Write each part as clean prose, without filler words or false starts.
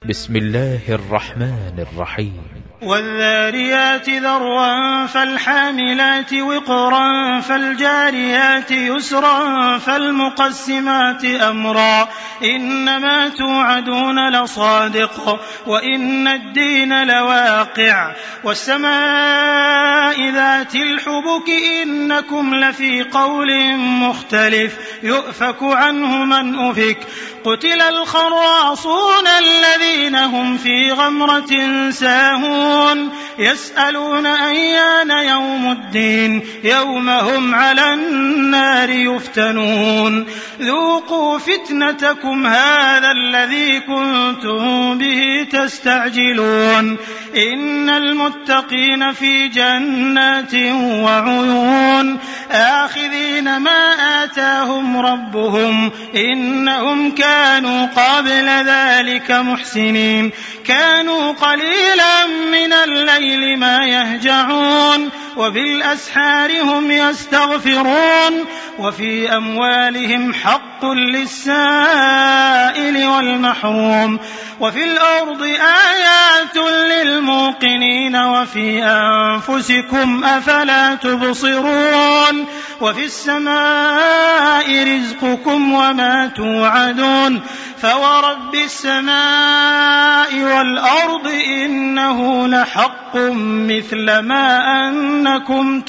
بسم الله الرحمن الرحيم. والذاريات ذروا فالحاملات وقرا فالجاريات يسرا فالمقسمات أمرا إنما توعدون لصادق وإن الدين لواقع والسماء ذات الحبك إنكم لفي قول مختلف يؤفك عنه من أفك قتل الخراصون الذين هم في غمرة ساهون يسألون أيان يوم الدين يوم هم على النار يفتنون ذوقوا فتنتكم هذا الذي كنتم به تستعجلون إن المتقين في جنات وعيون آخذين ما آتاهم ربهم إنهم كانوا قبل ذلك محسنين كانوا قليلا من الليل ما يهجعون وبالأسحار هم يستغفرون وفي أموالهم حق للسائل والمحروم وفي الأرض آيات للموقنين وفي أنفسكم أفلا تبصرون وفي السماء رزقكم وما توعدون فورب السماء والأرض إنه لحق مثل ما أنكم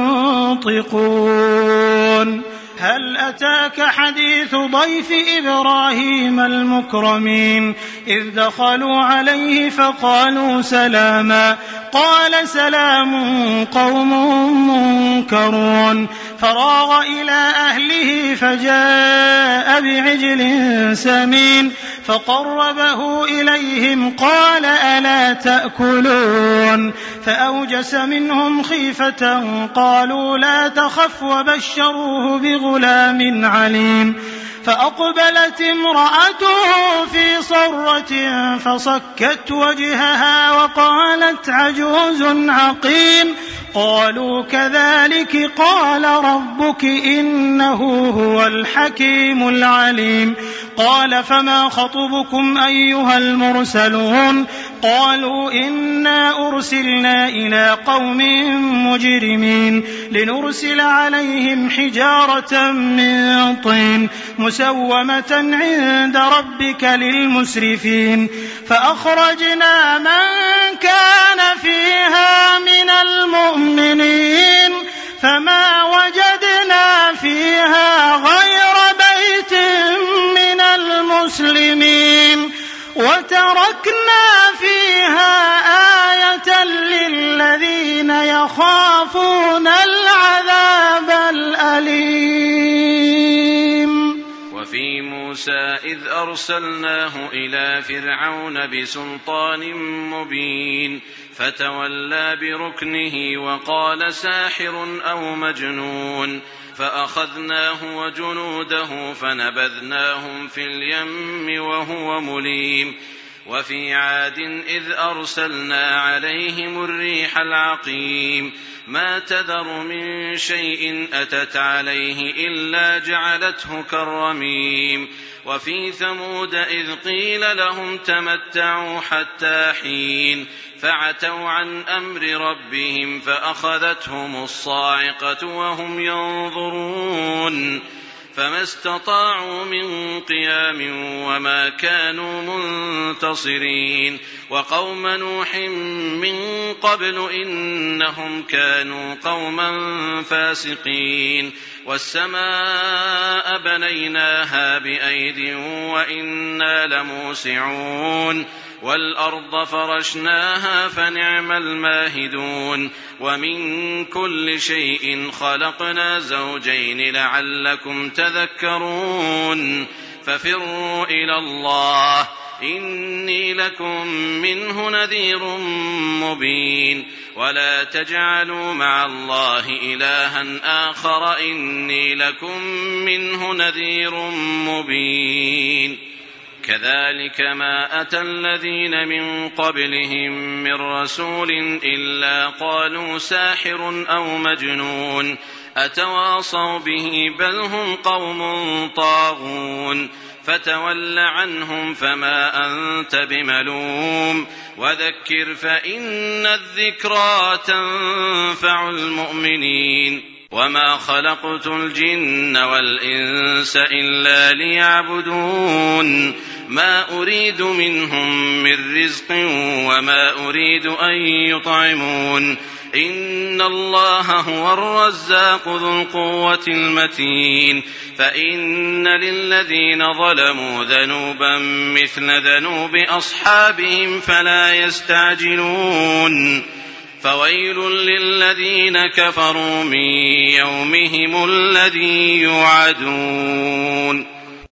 تنطقون هل أتاك حديث ضيف إبراهيم المكرمين إذ دخلوا عليه فقالوا سلاما قال سلام قوم منكرون فراغ إلى أهله فجاء بعجل سمين فقربه إليهم قال ألا تأكلون فأوجس منهم خيفة قالوا لا تخف وبشروه بغلام عليم فأقبلت امرأته في صرة فصكت وجهها وقالت عجوز عقيم قالوا كذلك قال ربك إنه هو الحكيم العليم قال فما خطبكم أيها المرسلون قالوا إنا أرسلنا إلى قوم مجرمين لنرسل عليهم حجارة من طين مسومة عند ربك للمسرفين فأخرجنا من كان فيها من المؤمنين فما وجدنا فيها غير بيت من المسلمين وتركنا فيها آية للذين يخافون العذاب الأليم. وفي موسى إذ أرسلناه إلى فرعون بسلطان مبين فتولى بركنه وقال ساحر أو مجنون فأخذناه وجنوده فنبذناهم في اليم وهو مليم. وفي عاد إذ أرسلنا عليهم الريح العقيم ما تذر من شيء أتت عليه إلا جعلته كالرميم. وفي ثمود إذ قيل لهم تمتعوا حتى حين فعتوا عن أمر ربهم فأخذتهم الصاعقة وهم ينظرون فما استطاعوا من قيام وما كانوا منتصرين. وقوم نوح من قبل إنهم كانوا قوما فاسقين. والسماء بنيناها بأيد وإنا لموسعون والأرض فرشناها فنعم الماهدون. ومن كل شيء خلقنا زوجين لعلكم تذكرون. ففروا إلى الله إني لكم منه نذير مبين. ولا تجعلوا مع الله إلها آخر إني لكم منه نذير مبين. كذلك ما أتى الذين من قبلهم من رسول إلا قالوا ساحر أو مجنون أتواصوا به بل هم قوم طاغون. فتول عنهم فما أنت بملوم وذكر فإن الذكرى تنفع المؤمنين وما خلقت الجن والإنس إلا ليعبدون ما أريد منهم من رزق وما أريد أن يطعمون إن الله هو الرزاق ذو القوة المتين فإن للذين ظلموا ذنوبا مثل ذنوب أصحابهم فلا يستعجلون فويل للذين كفروا من يومهم الذي يوعدون